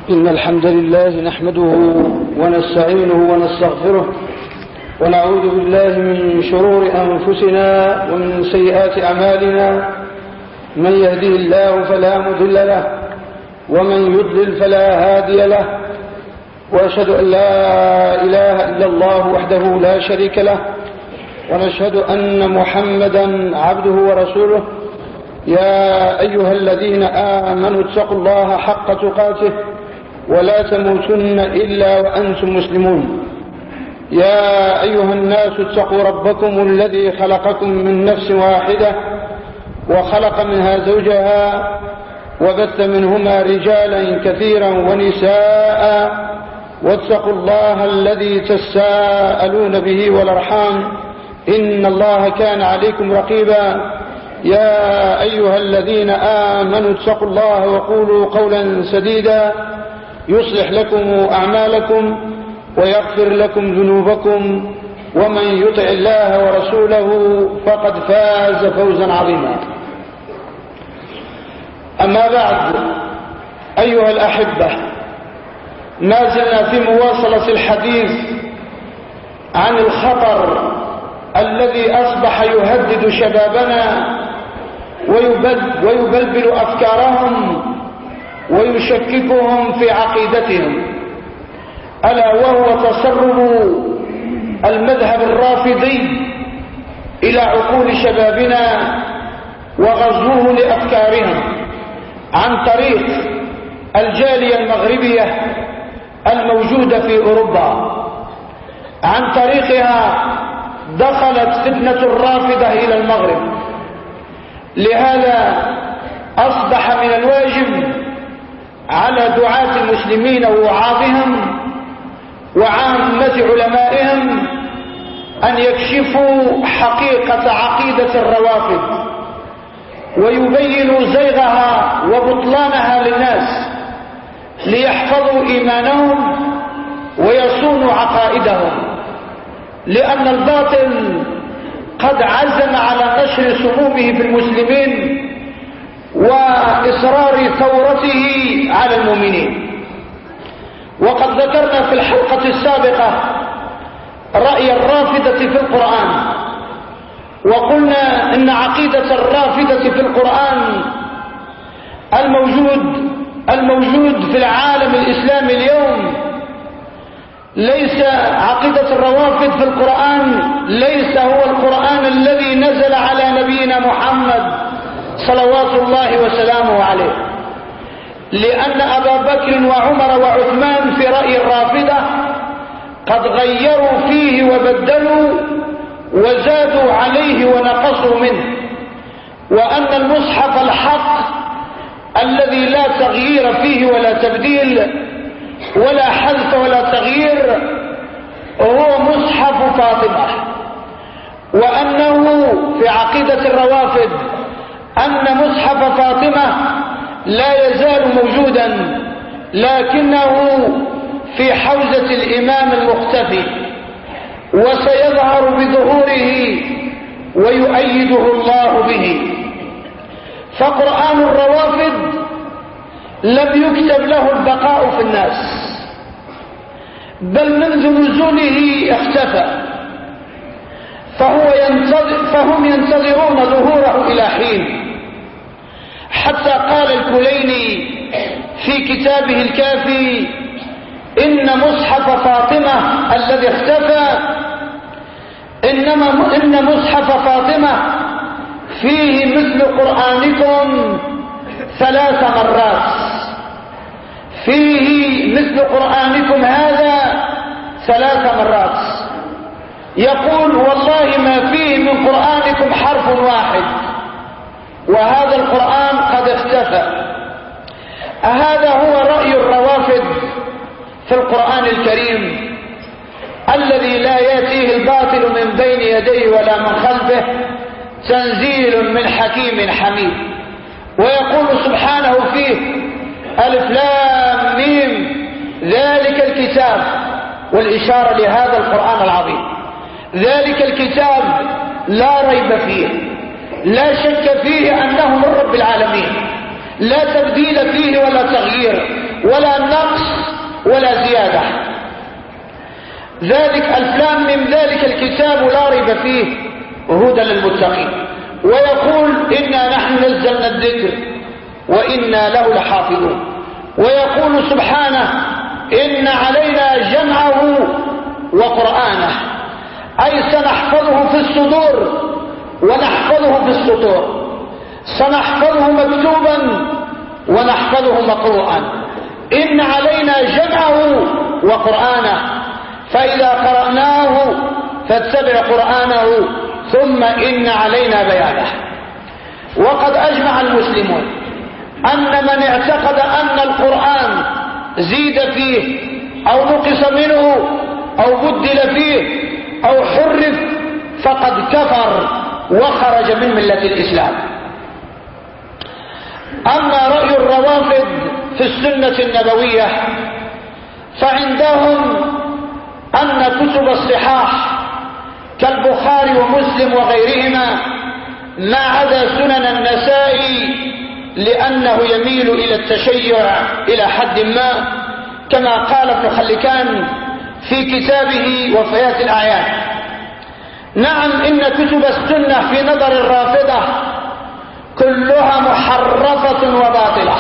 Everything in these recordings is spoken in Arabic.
إن الحمد لله نحمده ونستعينه ونستغفره ونعوذ بالله من شرور أنفسنا ومن سيئات أعمالنا. من يهده الله فلا مضل له ومن يضلل فلا هادي له، وأشهد أن لا إله إلا الله وحده لا شريك له، ونشهد أن محمدا عبده ورسوله. يا أيها الذين آمنوا اتقوا الله حق تقاته ولا تموتن إلا وأنتم مسلمون. يا أيها الناس اتقوا ربكم الذي خلقكم من نفس واحدة وخلق منها زوجها وبث منهما رجالا كثيرا ونساء، واتقوا الله الذي تساءلون به والأرحام إن الله كان عليكم رقيبا. يا أيها الذين آمنوا اتقوا الله وقولوا قولا سديدا يصلح لكم أعمالكم ويغفر لكم ذنوبكم، ومن يطع الله ورسوله فقد فاز فوزا عظيما. أما بعد، أيها الأحبة، ما زلنا في مواصلة الحديث عن الخطر الذي أصبح يهدد شبابنا ويبلبل أفكارهم ويشككهم في عقيدتهم، ألا وهو تسرب المذهب الرافضي إلى عقول شبابنا وغزوه لأفكارهم عن طريق الجالية المغربية الموجودة في أوروبا. عن طريقها دخلت فتنة الرافضة إلى المغرب. لهذا أصبح من الواجب على دعاة المسلمين ووعاظهم وعامة علمائهم أن يكشفوا حقيقة عقيدة الروافض ويبينوا زيغها وبطلانها للناس ليحفظوا إيمانهم ويصونوا عقائدهم، لأن الباطل قد عزم على نشر سمومه في المسلمين وإصرار ثورته على المؤمنين. وقد ذكرنا في الحلقة السابقة رأي الرافضة في القرآن، وقلنا إن عقيدة الرافضة في القرآن الموجود في العالم الإسلامي اليوم ليس عقيدة الروافض في القرآن، ليس هو القرآن الذي نزل على نبينا محمد صلوات الله وسلامه عليه، لأن أبا بكر وعمر وعثمان في رأي الرافضة قد غيروا فيه وبدلوا وزادوا عليه ونقصوا منه، وأن المصحف الحق الذي لا تغيير فيه ولا تبديل ولا حذف ولا تغيير هو مصحف فاطمة، وأنه في عقيدة الروافض أن مصحف فاطمة لا يزال موجودا، لكنه في حوزة الإمام المختفي وسيظهر بظهوره ويؤيده الله به. فقرآن الروافض لم يكتب له البقاء في الناس، بل منذ نزوله اختفى، فهم ينتظرون ظهوره إلى حين، حتى قال الكليني في كتابه الكافي إن مصحف فاطمة الذي اختفى إن مصحف فاطمة فيه مثل قرآنكم 3 مرات، فيه مثل قرآنكم هذا 3 مرات. يقول والله ما فيه من قرآنكم حرف واحد، وهذا القرآن قد اختفى. هذا هو رأي الروافض في القرآن الكريم الذي لا يأتيه الباطل من بين يديه ولا من خلفه، تنزيل من حكيم حميد. ويقول سبحانه فيه ألف لام ميم ذلك الكتاب، والإشارة لهذا القرآن العظيم. ذلك الكتاب لا ريب فيه، لا شك فيه أنه من رب العالمين، لا تبديل فيه ولا تغيير، ولا نقص ولا زيادة. ذلك الفلام من ذلك الكتاب لا ريب فيه هدى للمتقين. ويقول إنا نحن نزلنا الذكر وإنا له لحافظون. ويقول سبحانه إن علينا جمعه وقرآنه، أي سنحفظه في الصدور ونحفظه في السطور، سنحفظه مكتوبا ونحفظه مقروءا. إن علينا جمعه وقرآنه فإذا قرأناه فاتبع قرآنه ثم إن علينا بيانه. وقد أجمع المسلمون أن من اعتقد أن القرآن زيد فيه أو نقص منه أو بدل فيه أو حرف فقد كفر وخرج من ملة الإسلام. أما رأي الروافض في السنة النبوية فعندهم أن كتب الصحاح كالبخاري ومسلم وغيرهما ما عدا سنن النسائي لأنه يميل إلى التشيع إلى حد ما، كما قال ابن خلكان في كتابه وفيات الأعيان. نعم، إن كتب السنة في نظر الرافضة كلها محرفة وباطلة،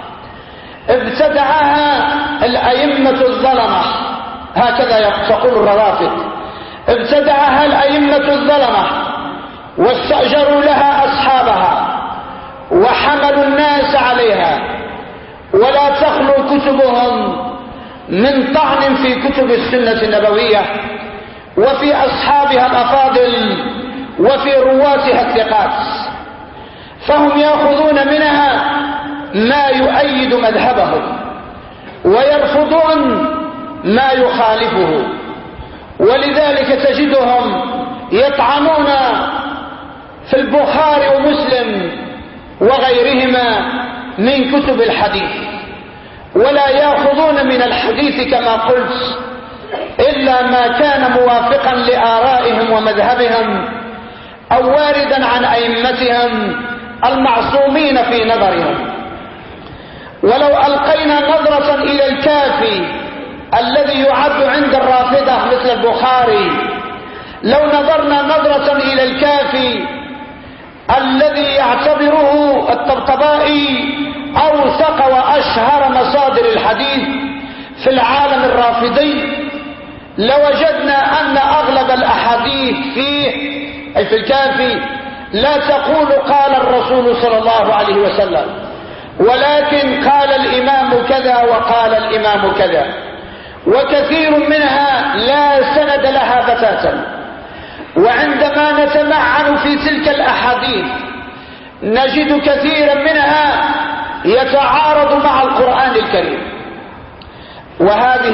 ابتدعها الأئمة الظلمة، هكذا تقول الروافض، ابتدعها الأئمة الظلمة واستأجروا لها أصحابها وحملوا الناس عليها، ولا تخلو كتبهم من طعن في كتب السنة النبوية وفي أصحابها الأفاضل وفي رواتها الثقات، فهم يأخذون منها ما يؤيد مذهبهم ويرفضون ما يخالفه. ولذلك تجدهم يطعنون في البخاري ومسلم وغيرهما من كتب الحديث، ولا يأخذون من الحديث كما قلت إلا ما كان موافقا لآرائهم ومذهبهم أو واردا عن أئمتهم المعصومين في نظرهم. ولو ألقينا نظرة إلى الكافي الذي يعد عند الرافضة مثل البخاري، لو نظرنا نظرة إلى الكافي الذي يعتبره الطبطبائي أوثق وأشهر مصادر الحديث في العالم الرافضي، لوجدنا أن أغلب الأحاديث فيه أي في الكافي لا تقول قال الرسول صلى الله عليه وسلم، ولكن قال الإمام كذا وقال الإمام كذا، وكثير منها لا سند لها بتاتا. وعندما نتمعن في تلك الأحاديث نجد كثيرا منها يتعارض مع القرآن الكريم. وهذه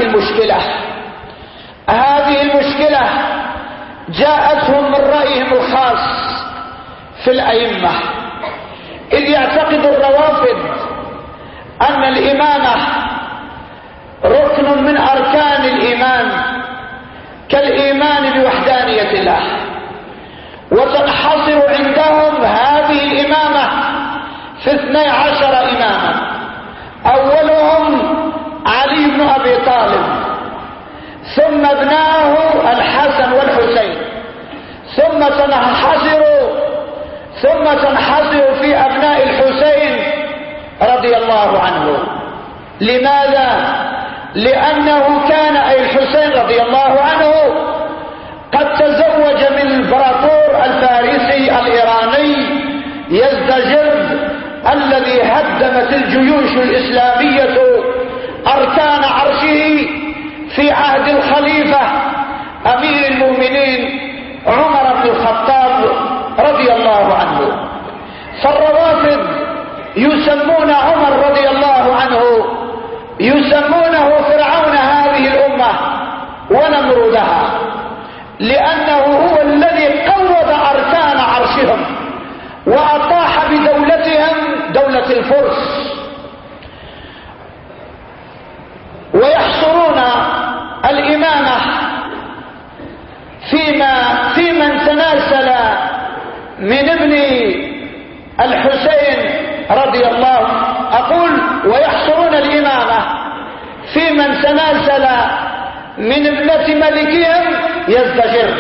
المشكلة جاءتهم من رأيهم الخاص في الأئمة، إذ يعتقد الروافض أن الإمامة ركن من أركان الإيمان كالإيمان بوحدانية الله، وتنحصر عندهم هذه الإمامة في 12 إماما، أولهم علي بن أبي طالب، ثم ابناه الحسن والحسين، ثم تنحصر في أبناء الحسين رضي الله عنه. لماذا؟ لأنه كان أي الحسين رضي الله عنه قد تزوج من الإمبراطور الفارسي الإيراني يزدجرد الذي هدمت الجيوش الإسلامية أركان عرشه في عهد الخليفة أمير المؤمنين عمر بن الخطاب رضي الله عنه. فالروافض يسمون عمر رضي الله عنه، يسمونه فرعون هذه الأمة ونمرودها، لأنه هو الذي قوض أركان عرشهم وأطاح بدولتهم دولة الفرس. ويحصرون الإمامة في من تناسل من ابن الحسين رضي الله، أقول ويحصرون الإمامة نزل من ابنة ملكهم يزدجر.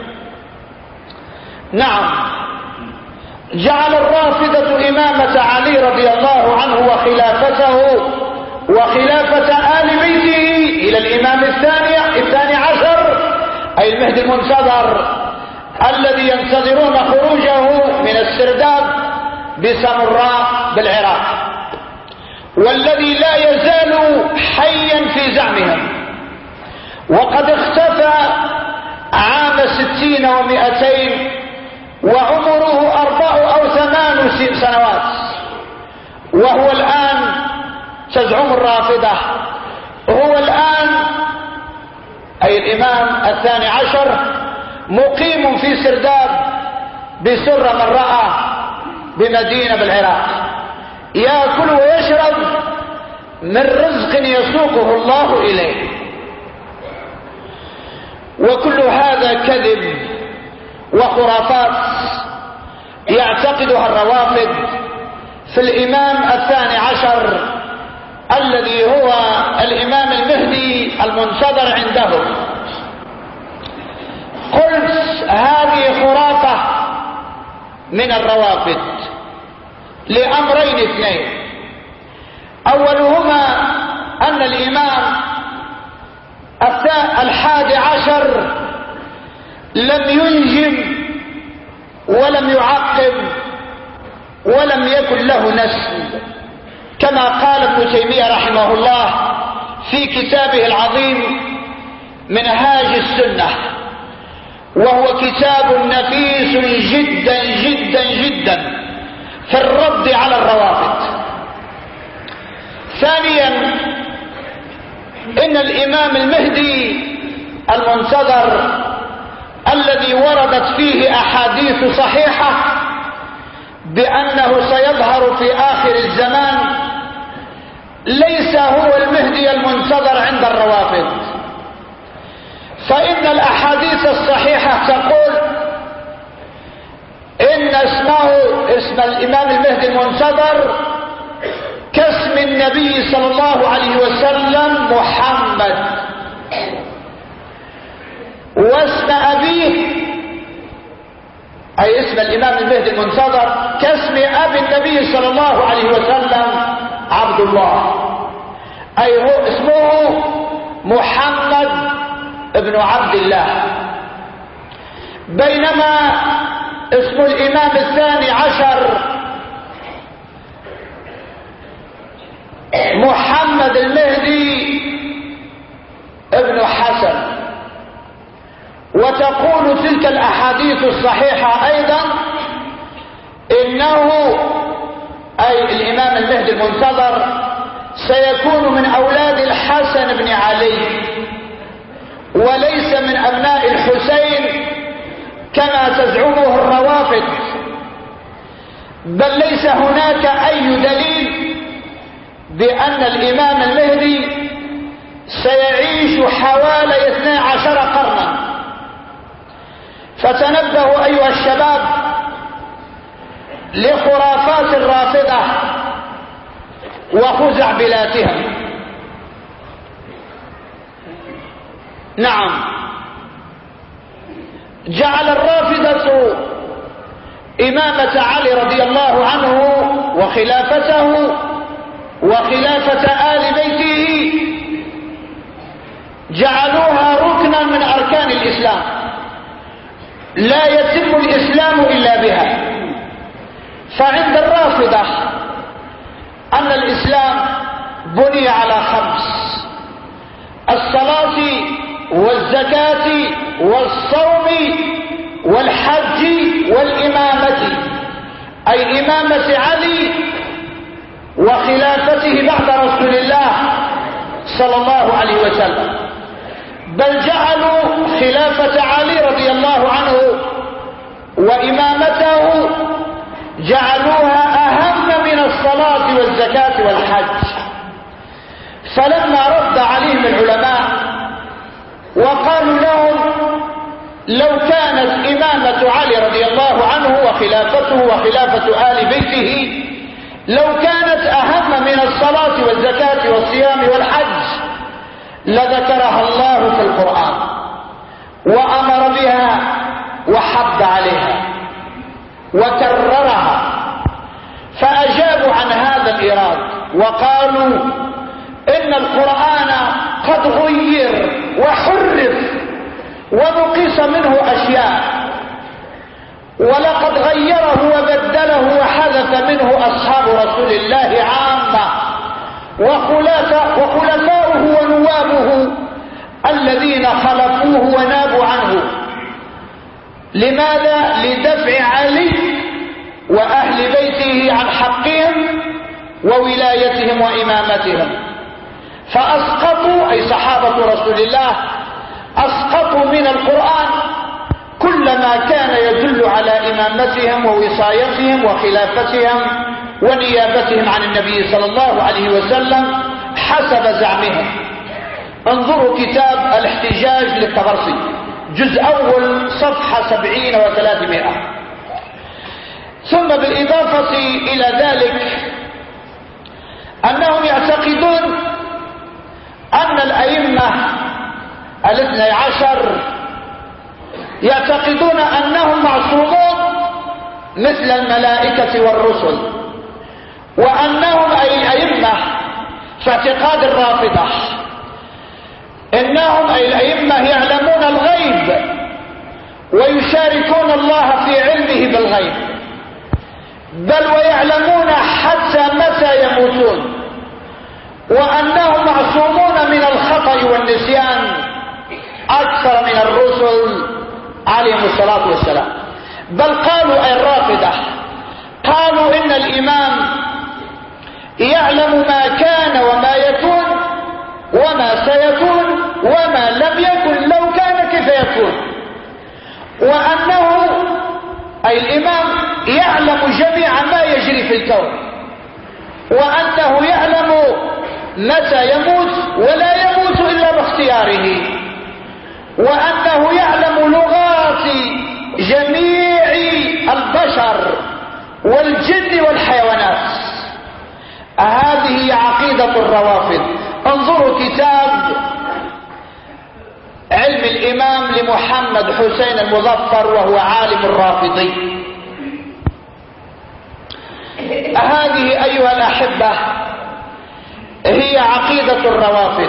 نعم، جعل الرافضة إمامة علي رضي الله عنه وخلافته وخلافة آل بيته إلى الإمام الثاني عشر، أي المهدي المنتظر الذي ينتظرون خروجه من السرداب بسامراء بالعراق، والذي لا يزال حيا في زعمهم، وقد اختفى عام 60 و200 وعمره 4 أو 8 سنوات، وهو الآن تزعم الرافضة هو الآن أي الإمام الثاني عشر مقيم في سرداب بسر من رأى بمدينة بالعراق، يأكل ويشرب من رزق يسوقه الله إليه. وكل هذا كذب وخرافات يعتقدها الروافض في الإمام الثاني عشر الذي هو الإمام المهدي المنتظر عندهم. قلت هذه خرافة من الروافض لأمرين اثنين: أولهما أن الإمام الحادي عشر لم ينجم ولم يعقب ولم يكن له نسل، كما قال ابن تيمية رحمه الله في كتابه العظيم منهاج السنة، وهو كتاب نفيس جدا جدا جدا في الرد على الروافض. ثانيا، إن الإمام المهدي المنتظر الذي وردت فيه أحاديث صحيحة بأنه سيظهر في آخر الزمان ليس هو المهدي المنتظر عند الروافض، فإن الأحاديث الصحيحة تقول إن اسم الإمام المهدي المنتظر كاسم النبي صلى الله عليه وسلم محمد، واسم أبيه أي اسم الإمام المهدي المنتظر كاسم أبي النبي صلى الله عليه وسلم عبد الله، أي هو اسمه محمد ابن عبد الله، بينما اسم الإمام الثاني عشر محمد المهدي ابن حسن. وتقول تلك الأحاديث الصحيحة أيضا إنه أي الإمام المهدي المنتظر سيكون من أولاد الحسن بن علي وليس من أبناء الحسين كما تزعمه الروافض، بل ليس هناك أي دليل بأن الإمام المهدي سيعيش حوالي 12 قرنا. فتنبهوا أيها الشباب لخرافات الرافضة وخزعبلاتهم. نعم، جعل الرافضة إمامة علي رضي الله عنه وخلافته وخلافة آل بيته جعلوها ركنا من أركان الإسلام، لا يتم الإسلام إلا بها. فعند الرافضة أن الإسلام بني على 5: الصلاة والزكاة والصوم والحج والإمامة، أي إمامة علي وخلافته بعد رسول الله صلى الله عليه وسلم، بل جعلوا خلافة علي رضي الله عنه وإمامته جعلوها أهم من الصلاة والزكاة والحج. فلما رد عليهم العلماء وقالوا لهم لو كانت إمامة علي رضي الله عنه وخلافته وخلافة آل بيته لو كانت أهم من الصلاة والزكاة والصيام والحج لذكرها الله في القرآن وأمر بها وحض عليها وكررها، فأجابوا عن هذا الإيراد وقالوا إن القرآن قد غير وحرف ونقص منه أشياء، ولقد غيره وبدله وحذف منه أصحاب رسول الله عامة وخلفاؤه ونوابه الذين خلفوه ونابوا عنه. لماذا؟ لدفع علي وأهل بيته عن حقهم وولايتهم وإمامتهم، فأسقطوا أي صحابة رسول الله أسقطوا من القرآن كل ما كان يدل على إمامتهم ووصايتهم وخلافتهم ونيابتهم عن النبي صلى الله عليه وسلم حسب زعمهم. انظروا كتاب الاحتجاج للطبرسي جزء أول صفحة 70 و300. ثم بالإضافة إلى ذلك أنهم يعتقدون أن الأئمة 12 يعتقدون أنهم معصومون مثل الملائكة والرسل، وأنهم أي الأئمة في اعتقاد الرافضة إنهم أي الأئمة يعلمون الغيب ويشاركون الله في علمه بالغيب، بل ويعلمون حتى متى يموتون، وأنهم معصومون من الخطأ والنسيان أكثر من الرسل عليهم الصلاة والسلام. بل قالوا أي الرافضة قالوا إن الإمام يعلم ما كان وما يكون وما سيكون وما لم يكن لو كان كيف يكون، وأنه أي الإمام يعلم جميع ما يجري في الكون، وأنه يعلم متى يموت ولا يموت إلا باختياره، وأنه يعلم لغات جميع البشر والجن والحيوانات. هذه عقيدة الروافض. انظروا كتاب علم الإمام لمحمد حسين المظفر وهو عالم الرافضي. هذه أيها الأحبة هي عقيدة الروافض.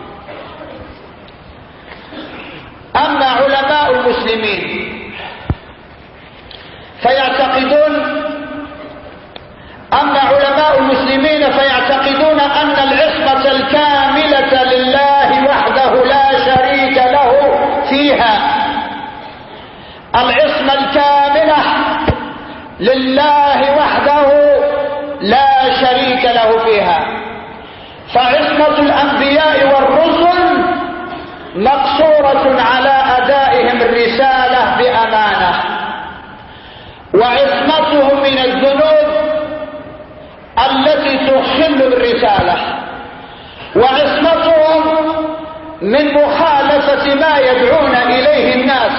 أما علماء المسلمين فيعتقدون أن العصمة الكاملة لله وحده لا شريك له فيها. العصمة الكاملة لله وحده لا شريك له فيها، فعصمة الأنبياء والرسل مقصورة على أدائهم الرسالة بأمانة، وعصمتهم من الذنوب التي تخل بالرسالة، وعصمتهم من مخالفة ما يدعون إليه الناس.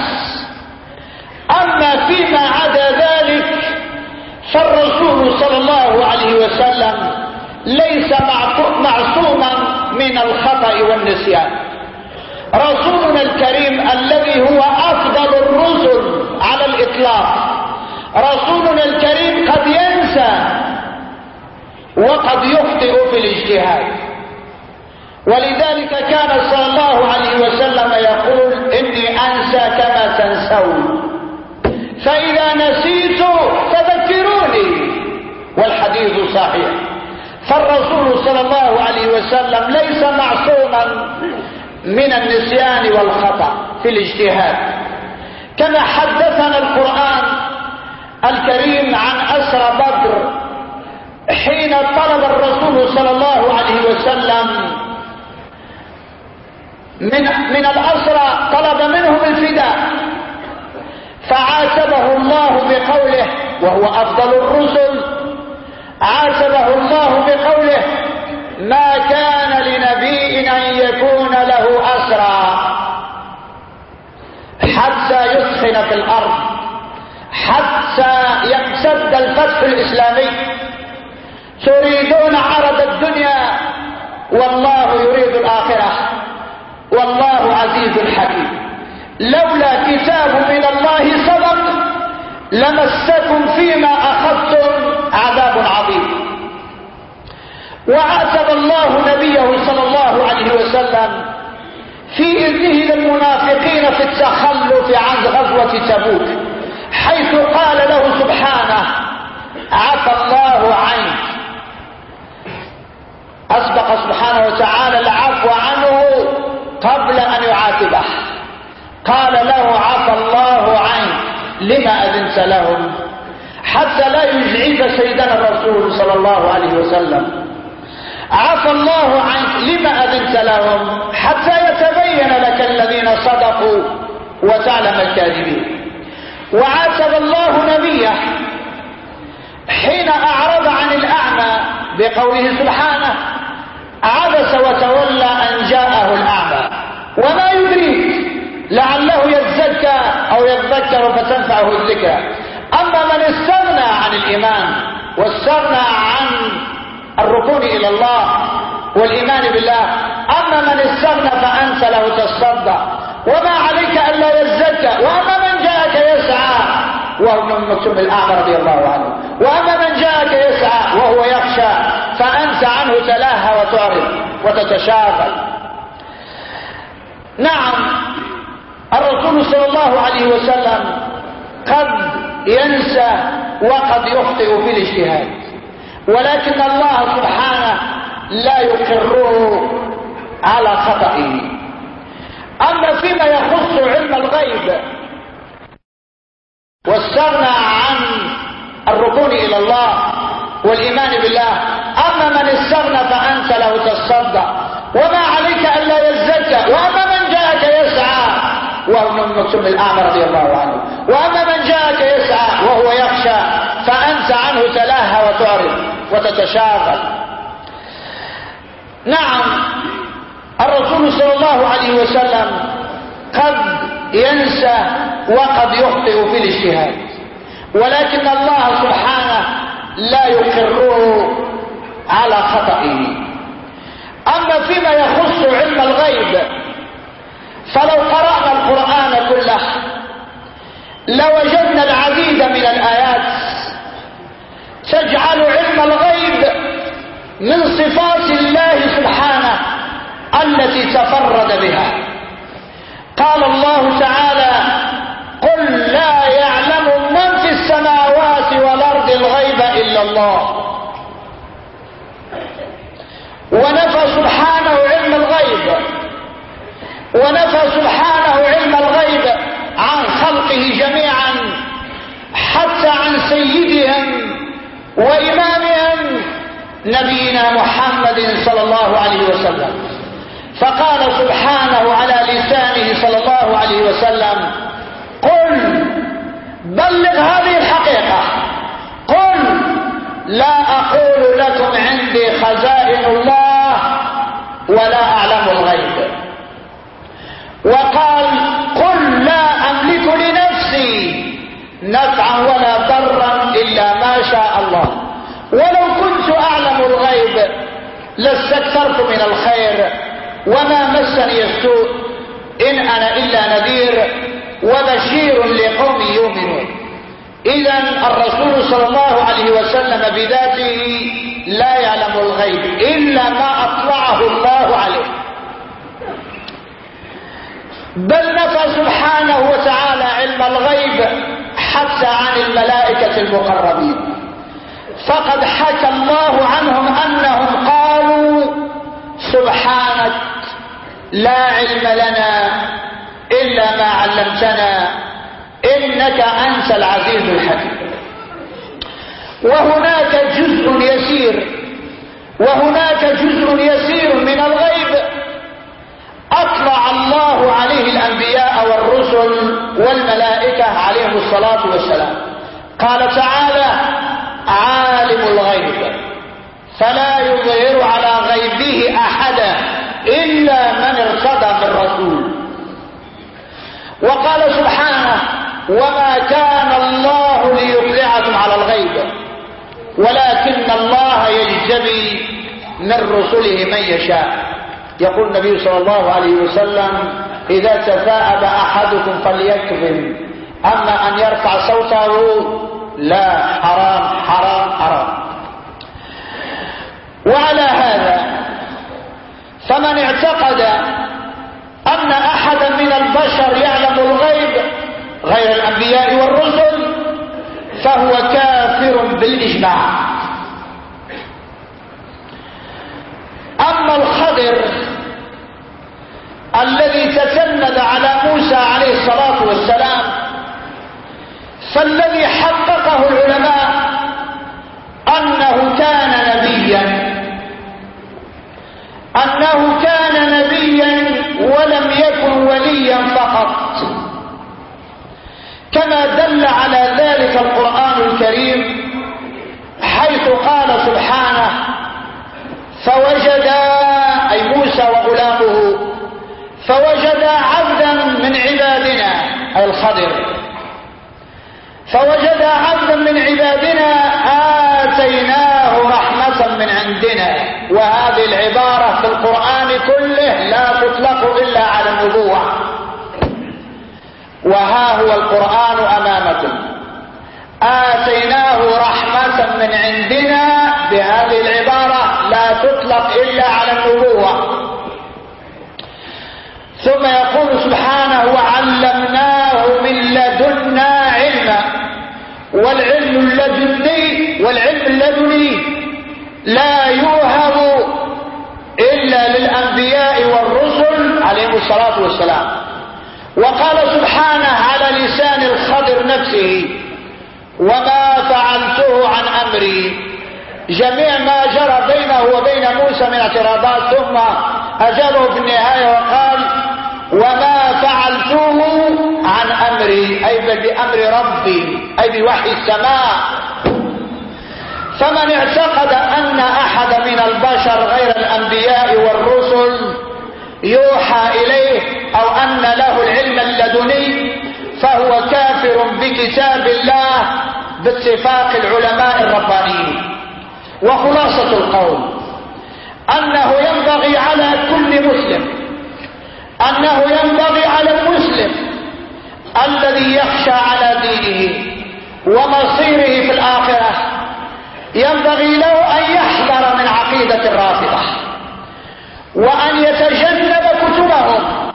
أما فيما عدا ذلك فالرسول صلى الله عليه وسلم ليس معصوما من الخطأ والنسيان. رسولنا الكريم الذي هو أفضل الرسل على الإطلاق، رسولنا الكريم قد ينسى وقد يخطئ في الاجتهاد، ولذلك كان صلى الله عليه وسلم يقول إني أنسى كما تنسون، فإذا نسيت فذكروني، والحديث صحيح. فالرسول صلى الله عليه وسلم ليس معصوما من النسيان والخطأ في الاجتهاد، كما حدثنا القرآن الكريم عن أسرى بدر حين طلب الرسول صلى الله عليه وسلم من الأسرى، طلب منهم الفداء، فعاتبه الله بقوله وهو أفضل الرسل، عاتبه الله بقوله ما كان لنبي أن يكون له أسرى حتى يسخن في الأرض، حتى يمتد الفتح الإسلامي. تريدون عرض الدنيا والله يريد الآخرة، لولا كتاب من الله سبق لمسكم فيما أخذتم عذاب عظيم. وعاتب الله نبيه صلى الله عليه وسلم في إذنه للمنافقين في التخلف عن غزوة تبوك، حيث قال له سبحانه: عفى الله عنك. أسبق سبحانه وتعالى العفو عنه قبل أن يعاتبه، قال له: عفى الله عنك لما أذنت لهم، حتى لا يزعج سيدنا الرسول صلى الله عليه وسلم. عفى الله عنك لما أذنت لهم حتى يتبين لك الذين صدقوا وتعلم الكاذبين. وعاتب الله نبيه حين أعرض عن الأعمى بقوله سبحانه: عبس وتولى أن جاءه الأعمى وما يدريك لعله يزكى أو يذكر فتنفعه الذكرى. أما من استغنى عن الإيمان واستغنى عن الركون إلى الله والإيمان بالله، أما من استغنى فأنت له تصدق وما عليك ألا يزكى. وأما من جاءك يسعى وهو من مكتوم الأعمى رضي الله عنه، وأما من جاءك يسعى وهو يخشى فأنت عنه تلاهى وتعرض وتتشاغل. نعم، الرسول صلى الله عليه وسلم قد ينسى وقد يخطئ في الاجتهاد، ولكن الله سبحانه لا يقره على خطئه. أما فيما يخص علم الغيب واستغنى عن الركون إلى الله والإيمان بالله، أما من استغنى فأنت له تصدق وما عليك ألا يزكى. وأما من جاءك يسعى وهو من مكتوم الأعمى رضي الله عنه، وأما من جاءك يسعى وهو يخشى فأنت عنه تلاهى وتعرض وتتشاغل. نعم، الرسول صلى الله عليه وسلم قد ينسى وقد يخطئ في الاجتهاد، ولكن الله سبحانه لا يقره على خطئه. أما فيما يخص علم الغيب فلو قرأنا القرآن كله لوجدنا العديد من الآيات تجعل علم الغيب من صفات الله سبحانه التي تفرد بها. قال الله تعالى: قل لا يعلم من في السماوات والأرض الغيب إلا الله. ونفى سبحانه علم الغيب، ونفى سبحانه علم الغيب عن خلقه جميعا، حتى عن سيدهم وإمامهم نبينا محمد صلى الله عليه وسلم. فقال سبحانه على لسانه صلى الله عليه وسلم: قل بلغ هذه الحقيقة، قل لا أقول لكم عندي خزائن الله ولا أعلم الغيب. وقال: قل لا أملك لنفسي نفعا ولا ضرا إلا ما شاء الله، ولو كنت أعلم الغيب لاستكثرت من الخير وما مسني السوء إن أنا إلا نذير وبشير لقوم يؤمنون. إذن الرسول صلى الله عليه وسلم بذاته لا يعلم الغيب إلا ما أطلعه الله عليه، بل نفى سبحانه وتعالى علم الغيب حتى عن الملائكة المقربين. فقد حكى الله عنهم أنهم قالوا: سبحانك لا علم لنا إلا ما علمتنا إنك أنت العزيز الحكيم. وهناك جزء يسير من الغيب أطلع الله عليه الأنبياء والرسل والملائكة عليهم الصلاة والسلام. قال تعالى: عالم الغيب فلا يظهر على غيبه أحدا إلا من ارتضى من رسول. وقال سبحانه: وما كان الله ليطلعكم على الغيب ولكن الله يجتبي من رسله من يشاء. يقول النبي صلى الله عليه وسلم: إذا تثاءب أحدكم فليكظم، أما أن يرفع صوته لا، حرام حرام حرام. وعلى هذا فمن اعتقد أن أحدا من البشر يعلم الغيب غير الأنبياء والرسل فهو كافر بالإجماع. أما الخضر الذي تسند على موسى عليه الصلاة والسلام فالذي حققه العلماء أنه كان نبيا، أنه كان نبيا ولم يكن وليا فقط، كما دل على ذلك القرآن الكريم حيث قال سبحانه: فوجدا، أي موسى وغلامه، فوجدا عبدا من عبادنا، أي الخضر، فوجدا عبدا من عبادنا آتيناه رحمة من عندنا. وهذه العبارة في القرآن كله لا تطلق إلا على النبوة. وها هو القرآن أمامكم، آتيناه رحمة من عندنا، بهذه العبارة لا تطلق إلا على النبوة. ثم يقول سبحانه: وعلمناه من لدنا علما. والعلم اللدني لا يوهب إلا للأنبياء والرسل عليهم الصلاة والسلام. وقال سبحانه على لسان الخضر نفسه: وما فعلته عن أمري. جميع ما جرى بينه وبين موسى من اعتراضات ثم أجابه في النهاية وقال: وما فعلته عن أمري، أي بأمر ربي، أي بوحي السماء. فمن اعتقد أن أحد من البشر غير الأنبياء والرسل يوحى إليه أو أن له العلم اللدني فهو كافر بكتاب الله باتفاق العلماء الربانيين. وخلاصة القول أنه ينبغي على كل مسلم، أنه ينبغي على المسلم الذي يخشى على دينه ومصيره في الآخرة، ينبغي له أن يحذر من عقيدة الرافضة وأن يتجنب كتبهم،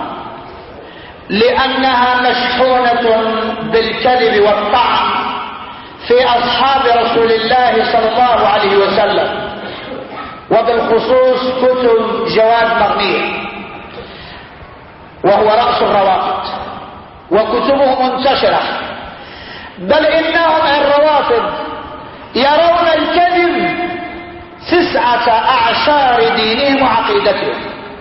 لأنها مشحونة بالكذب والطعن في أصحاب رسول الله صلى الله عليه وسلم، وبالخصوص كتب جواد مغنية وهو رأس الروافض، وكتبه منتشرة. بل إنهم الروافض يرون الكذب 9 أعشار دينهم وعقيدتهم.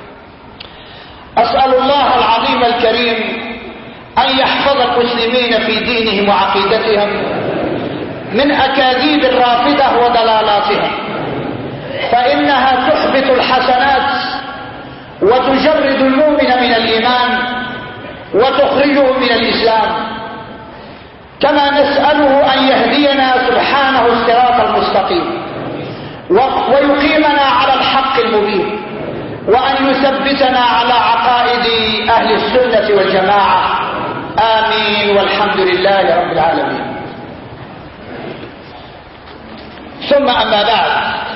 أسأل الله العظيم الكريم أن يحفظ المسلمين في دينهم وعقيدتهم من أكاذيب الرافضة وضلالاتهم، فإنها تحبط الحسنات وتجرد المؤمن من الإيمان وتخرجه من الإسلام. كما نسأله أن يهدينا سبحانه الصراط المستقيم ويقيمنا على الحق المبين، وأن يثبتنا على عقائد أهل السنة والجماعة. آمين، والحمد لله رب العالمين. ثم أما بعد،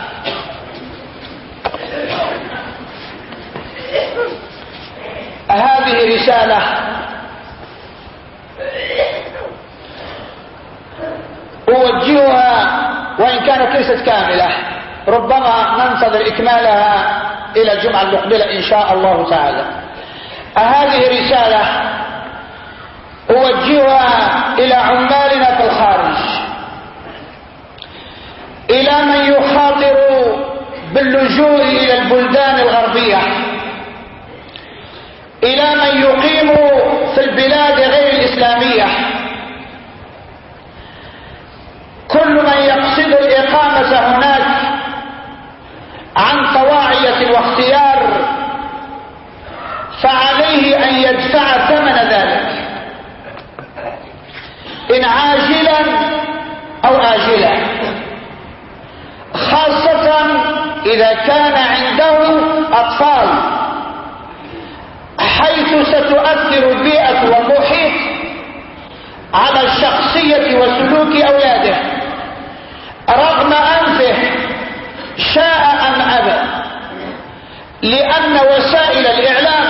هذه رسالة أوجهها وإن كانت ليست كاملة، ربما ننتظر إكمالها إلى الجمعة المقبلة إن شاء الله تعالى. هذه رسالة أوجهها إلى عمالنا في الخارج، إلى من يخاطر باللجوء إلى البلدان الغربية، إلى من يقيم في البلاد غير الإسلامية، كل من يقصد الإقامة هناك عن طواعية واختيار فعليه أن يدفع ثمن ذلك، إن عاجلا أو آجلا، خاصة إذا كان عنده أطفال، حيث ستؤثر لأن وسائل الإعلام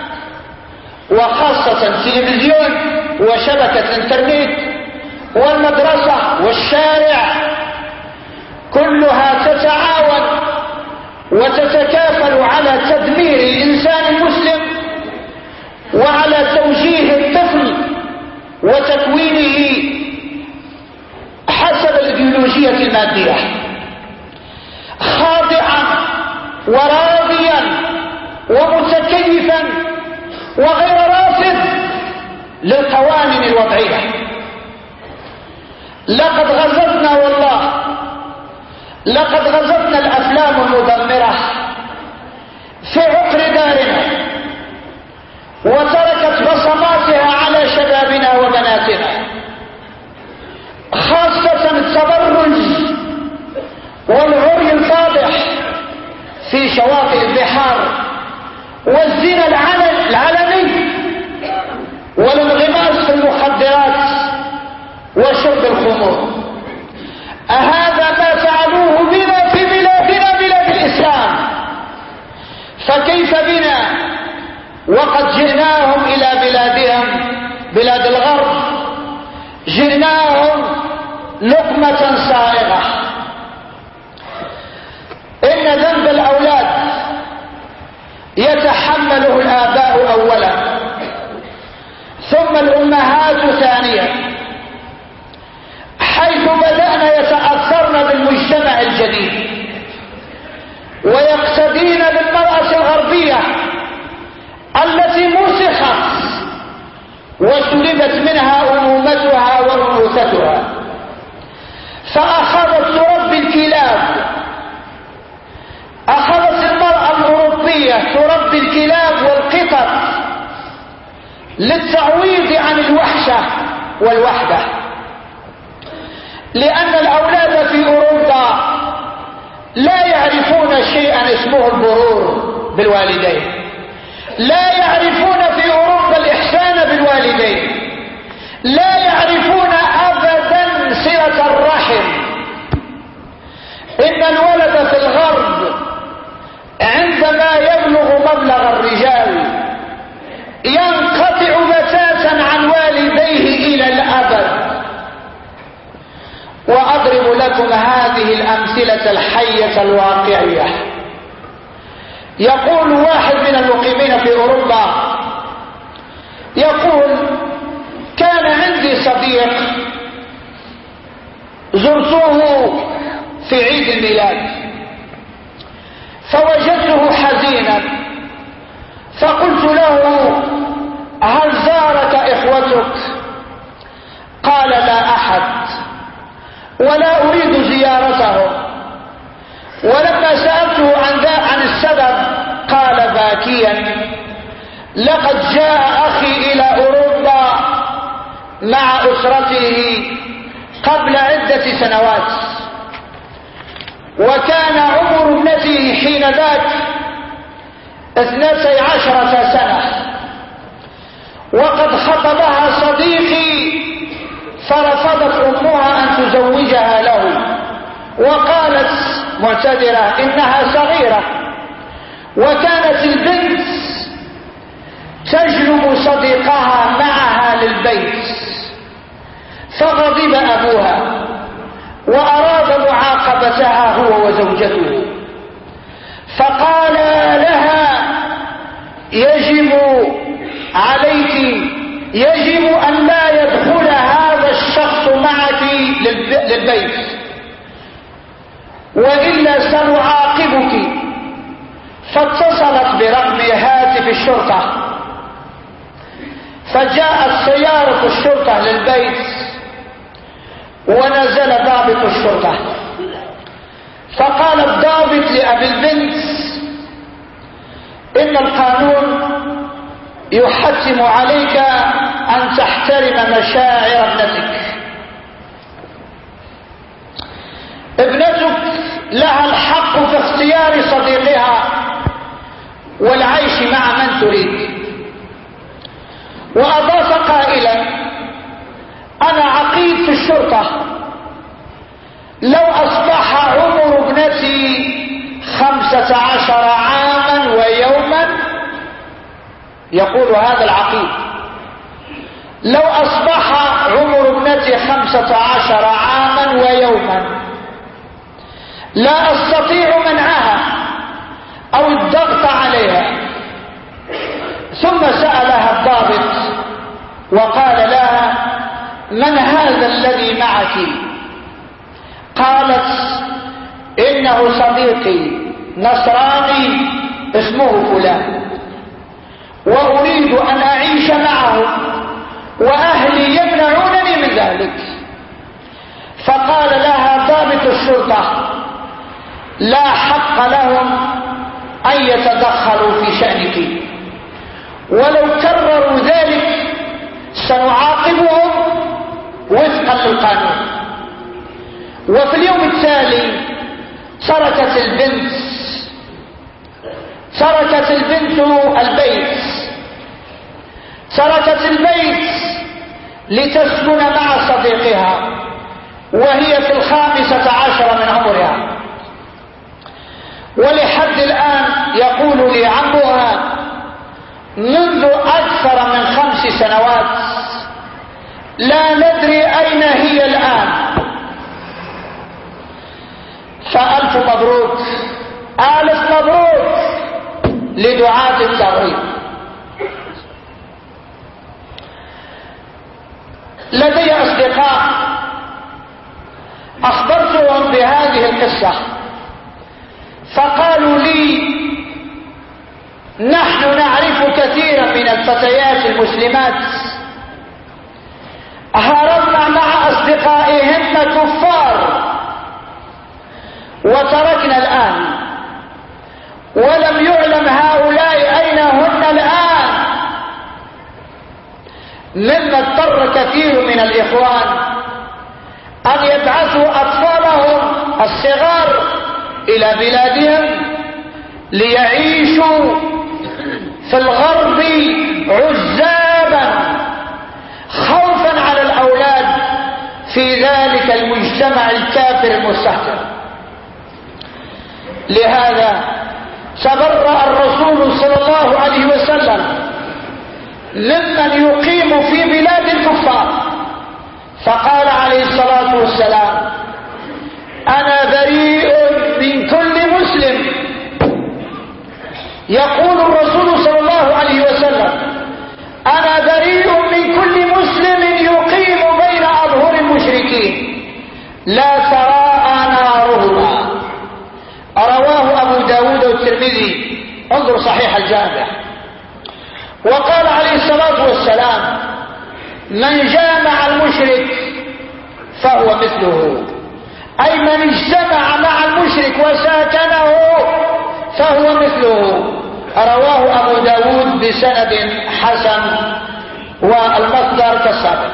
وخاصة التلفزيون وشبكة الإنترنت والمدرسة والشارع كلها تتعاون وتتكافل على تدمير الإنسان المسلم وعلى توجيه الطفل وتكوينه حسب الإيديولوجية المادية، خاضعا وراضيا ومتكيفا وغير رافض للقوانين الوضعية. لقد غزتنا والله، لقد غزتنا الأفلام المدمرة في عقر دارنا وتركت بصماتها على شبابنا وبناتنا، خاصة التبرج والعري الفاضح في شواطئ البحار والزنا العلني والانغماس في المخدرات وشرب الخمور. أهذا ما فعلوه بنا في بلادنا بلاد الإسلام، فكيف بنا وقد جئناهم إلى بلادهم بلاد الغرب، جئناهم لقمة سائغة. إن ذنب الأولاد يتحمله الآباء أولا ثم الأمهات ثانيا، حيث بدأنا يتأثرن بالمجتمع الجديد ويقتدين بالمرأة الغربية التي مسخت وسلبت منها أمومتها وأنوثتها، فأخذت تربي الكلاب. أخذت المرأة الأوروبية تربي الكلاب والقطط للتعويض عن الوحشة والوحدة، لأن الأولاد في أوروبا لا يعرفون شيئا اسمه البرور بالوالدين، لا يعرفون في أوروبا الإحسان بالوالدين، لا يعرفون أبدا صلة الرحم. إن الولد في الغرب عندما يبلغ مبلغ الرجال ينقطع بتاتا عن والديه إلى الأبد. وأضرب لكم هذه الأمثلة الحية الواقعية. يقول واحد من المقيمين في أوروبا، يقول: كان عندي صديق زرته في عيد الميلاد فوجدته حزينا، فقلت له: هل زارك إخوتك؟ قال: لا أحد ولا أريد زيارتهم. ولما سألته عن السبب قال باكيا: لقد جاء أخي إلى أوروبا مع أسرته قبل عدة سنوات، وكان عمر ابنته حين ذاك 12 سنة، وقد خطبها صديقي فرفضت أمها أن تزوجها له، وقالت معتذرة إنها صغيرة، وكانت البنت تجلب صديقها معها للبيت، فغضب أبوها وأراد معاقبتها هو وزوجته، فقال لها: يجب عليك، يجب أن لا يدخل هذا الشخص معك للبيت، وإلا سنعاقبك. فاتصلت برقم هاتف الشرطة، فجاءت سيارة الشرطة للبيت ونزل ضابط الشرطة، فقال الضابط لأبي البنت: إن القانون يحتم عليك أن تحترم مشاعر ابنتك. ابنتك لها الحق في اختيار صديقها والعيش مع من تريد. وأضاف قائلا: أنا عقيد في الشرطة، لو أصبح عمر ابنتي 15 عاما يقول هذا العقيد: لو أصبح عمر ابنتي 15 عاما ويوما لا أستطيع منعها أو الضغط عليها، ثم سألها الضابط وقال لها: من هذا الذي معك؟ قالت: إنه صديقي نصراني اسمه فلان، وأريد أن أعيش معه وأهلي يمنعونني من ذلك. فقال لها ضابط الشرطة: لا حق لهم أن يتدخلوا في شأنك، ولو كرروا ذلك سنعاقبهم وفقا للقانون. وفي اليوم التالي تركت البنت البيت لتسكن مع صديقها وهي في 15 من عمرها. ولحد الآن يقول لي عمها: منذ أكثر من 5 سنوات لا ندري أين هي الآن. فألف مبروك، ألف مبروك لدعاة التوحيد. لدي أصدقاء أخبرتهم بهذه القصة فقالوا لي: نحن نعرف كثيرا من الفتيات المسلمات هربنا مع أصدقائهن كفار وتركنا الآن، ولم يعلم هؤلاء أين هن الآن، مما اضطر كثير من الإخوان أن يبعثوا أطفالهم الصغار إلى بلادهم ليعيشوا في الغرب عزابا خوفا على الأولاد في ذلك المجتمع الكافر المستهتر. لهذا تبرأ الرسول صلى الله عليه وسلم ممن يقيم في بلاد الكفار، فقال عليه الصلاة والسلام: أنا بريء من كل مسلم. يقول الرسول صلى الله عليه وسلم: أنا بريء من كل مسلم يقيم بين أظهر المشركين لا تراءى نارهما. رواه أبو داود والترمذي، انظر صحيح الجامع. وقال عليه الصلاة والسلام: من جامع المشرك فهو مثله، أي من اجتمع مع المشرك وساكنه فهو مثله. رواه أبو داود بسند حسن، والمصدر كالسابق.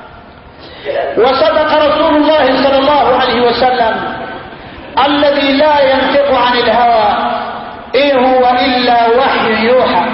وصدق رسول الله صلى الله عليه وسلم الذي لا ينطق عن الهوى إن هو إلا وحي يوحى.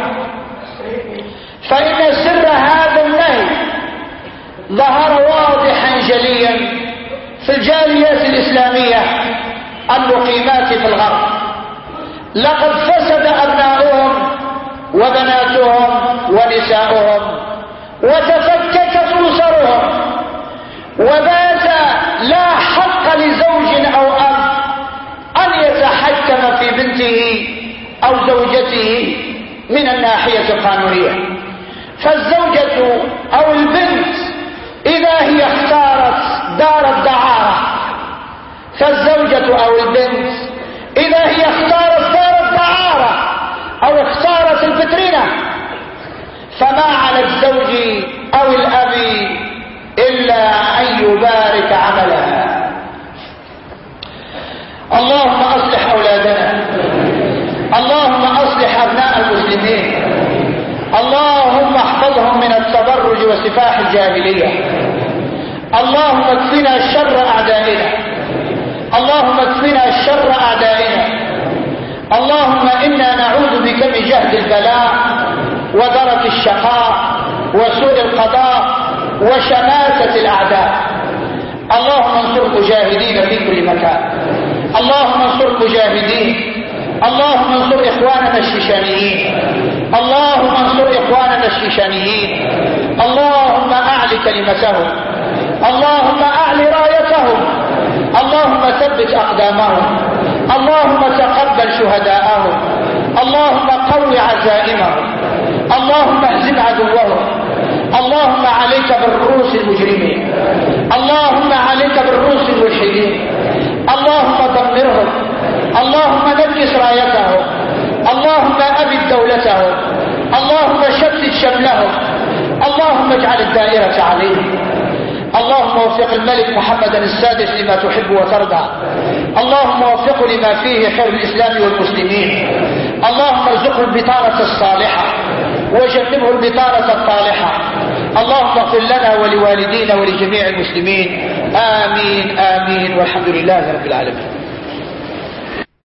فإن سر هذا النهي ظهر واضحا جليا في الجاليات الإسلامية المقيمات في الغرب. لقد فسد أبناؤهم وبناتهم ونساؤهم، وتفككت أسرهم، وبات لا حق لزوج أو أب أن يتحكم في بنته أو زوجته من الناحية القانونية. فالزوجة أو البنت إذا هي اختارت دار الدعارة، أو اختارت الفترينة، فما على الزوج أو الأب إلا أن يبارك عملها. اللهم أصلح أولادنا، اللهم أصلح أبناء المسلمين، اللهم احفظهم من التبرج وسفاح الجاهلية. اللهم اكفنا شر أعدائنا، اللهم اكفنا شر أعدائنا. اللهم إنا نعوذ بك من جهد البلاء ودرك الشقاء وسوء القضاء وشماتة الأعداء. اللهم انصر المجاهدين في كل مكان، اللهم انصر المجاهدين، اللهم انصر إخواننا الشيشانيين، اللهم انصر إخواننا الشيشانيين. اللهم أعل كلمتهم، اللهم أعل رايتهم، اللهم ثبت أقدامهم، اللهم تقبل شهداءهم، اللهم قو عزائمهم، اللهم اهزم عدوهم، اللهم عليك بالرؤوس المجرمين، اللهم عليك بالرؤوس الملحدين، اللهم دمرهم، اللهم نكس رايتهم، اللهم أبد دولتهم، اللهم شتت شملهم، اللهم اجعل الدائرة عليهم. اللهم وفق الملك محمد السادس لما تحب وترضى، اللهم وفقه لما فيه خير الإسلام والمسلمين، اللهم ارزقه البطانة الصالحة وجنبه البطانة الطالحة. اللهم اغفر لنا ولوالدينا ولجميع المسلمين. آمين آمين والحمد لله رب العالمين.